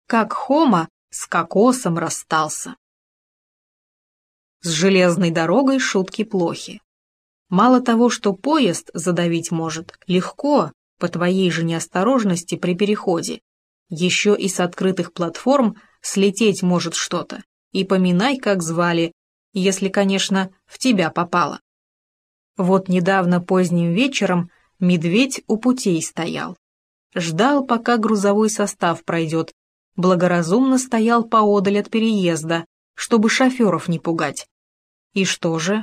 как Хома с кокосом расстался. С железной дорогой шутки плохи. Мало того, что поезд задавить может легко, по твоей же неосторожности при переходе, еще и с открытых платформ слететь может что-то, и поминай, как звали, если, конечно, в тебя попало. Вот недавно поздним вечером медведь у путей стоял. Ждал, пока грузовой состав пройдет, благоразумно стоял поодаль от переезда, чтобы шоферов не пугать. И что же?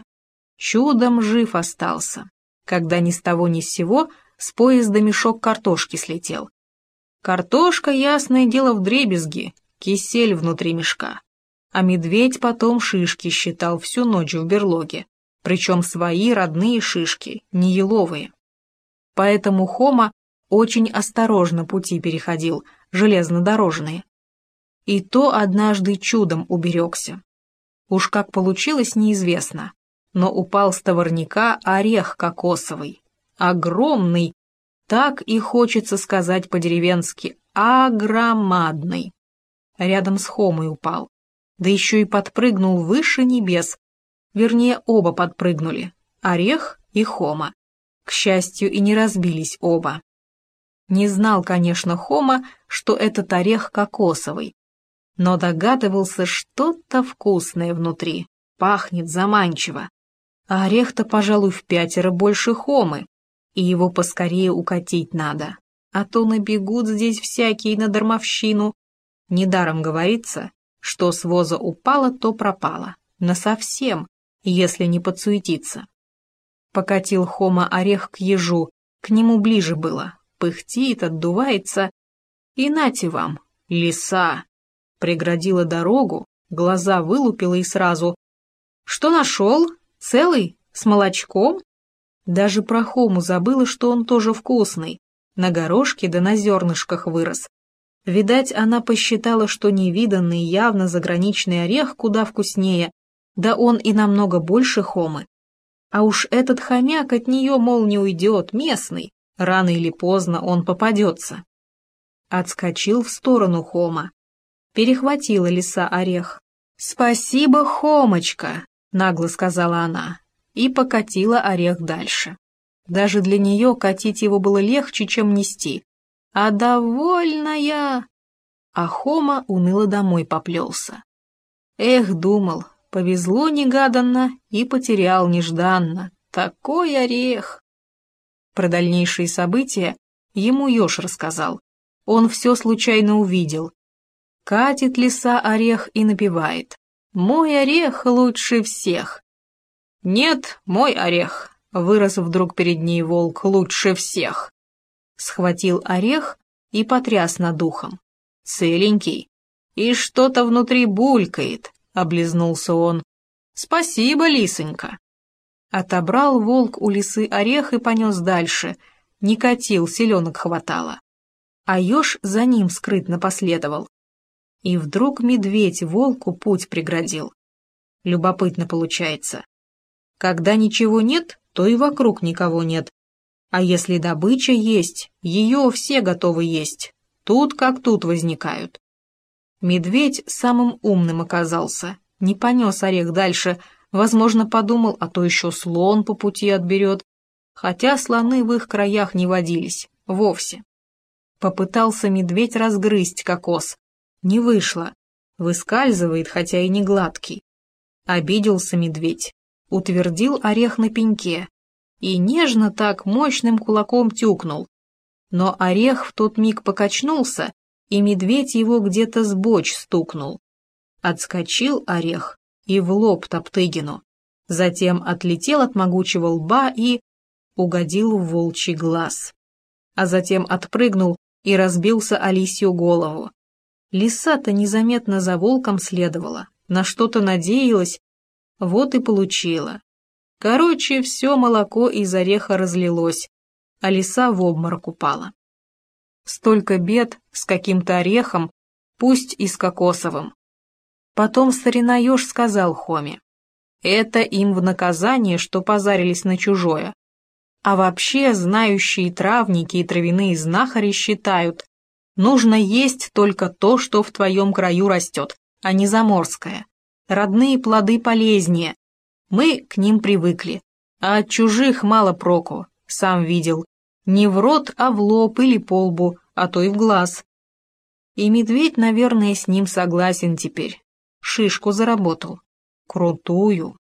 Чудом жив остался, когда ни с того ни с сего с поезда мешок картошки слетел. Картошка, ясное дело, вдребезги, кисель внутри мешка. А медведь потом шишки считал всю ночь в берлоге, причем свои родные шишки, не еловые. Поэтому Хома очень осторожно пути переходил, железнодорожные. И то однажды чудом уберегся. Уж как получилось, неизвестно, но упал с товарняка орех кокосовый, огромный, так и хочется сказать по-деревенски, огромадный. Рядом с Хомой упал, да еще и подпрыгнул выше небес, вернее, оба подпрыгнули, орех и Хома. К счастью, и не разбились оба. Не знал, конечно, Хома, что этот орех кокосовый, но догадывался, что-то вкусное внутри, пахнет заманчиво. А орех-то, пожалуй, в 5 больше Хомы, и его поскорее укатить надо, а то набегут здесь всякие на дармовщину. Недаром говорится, что с воза упало, то пропало, насовсем, если не подсуетиться. Покатил Хома орех к ежу, к нему ближе было, пыхтит, отдувается, и нате вам, лиса, преградила дорогу, глаза вылупила и сразу: «Что нашел? Целый? С молочком?» Даже про Хому забыла, что он тоже вкусный, на горошке да на зернышках вырос. Видать, она посчитала, что невиданный явно заграничный орех куда вкуснее, да он и намного больше Хомы. А уж этот хомяк от нее, мол, не уйдет, местный, рано или поздно он попадется. Отскочил в сторону Хома. Перехватила лиса орех. «Спасибо, Хомочка», — нагло сказала она, и покатила орех дальше. Даже для нее катить его было легче, чем нести. «А довольная!» А Хома уныло домой поплелся. Эх, думал, повезло негаданно и потерял нежданно. Такой орех! Про дальнейшие события ему еж рассказал. Он все случайно увидел. Катит лиса орех и напевает: «Мой орех лучше всех». «Нет, мой орех», — вырос вдруг перед ней волк, — «лучше всех». Схватил орех и потряс над ухом. Целенький. И что-то внутри булькает, — облизнулся он. «Спасибо, лисонька». Отобрал волк у лисы орех и понес дальше. Не катил, селенок хватало. А еж за ним скрытно последовал. И вдруг медведь волку путь преградил. Любопытно получается. Когда ничего нет, то и вокруг никого нет. А если добыча есть, ее все готовы есть. Тут как тут возникают. Медведь самым умным оказался, не понес орех дальше, возможно, подумал, а то еще слон по пути отберет, хотя слоны в их краях не водились, вовсе. Попытался медведь разгрызть кокос. Не вышло, выскальзывает, хотя и не гладкий. Обиделся медведь, утвердил орех на пеньке и нежно так мощным кулаком тюкнул. Но орех в тот миг покачнулся, и медведь его где-то сбочь стукнул. Отскочил орех и в лоб Топтыгину, затем отлетел от могучего лба и угодил в волчий глаз. А затем отпрыгнул и разбился о лисью голову. Лиса-то незаметно за волком следовала, на что-то надеялась, вот и получила. Короче, все молоко из ореха разлилось, а лиса в обморок упала. Столько бед с каким-то орехом, пусть и с кокосовым. Потом старина еж сказал Хоме: «Это им в наказание, что позарились на чужое. А вообще знающие травники и травяные знахари считают, Нужно есть только то, что в твоем краю растет, а не заморское. Родные плоды полезнее. Мы к ним привыкли, а от чужих мало проку, сам видел. Не в рот, а в лоб или по лбу, а то и в глаз. И медведь, наверное, с ним согласен теперь. Шишку заработал. Крутую.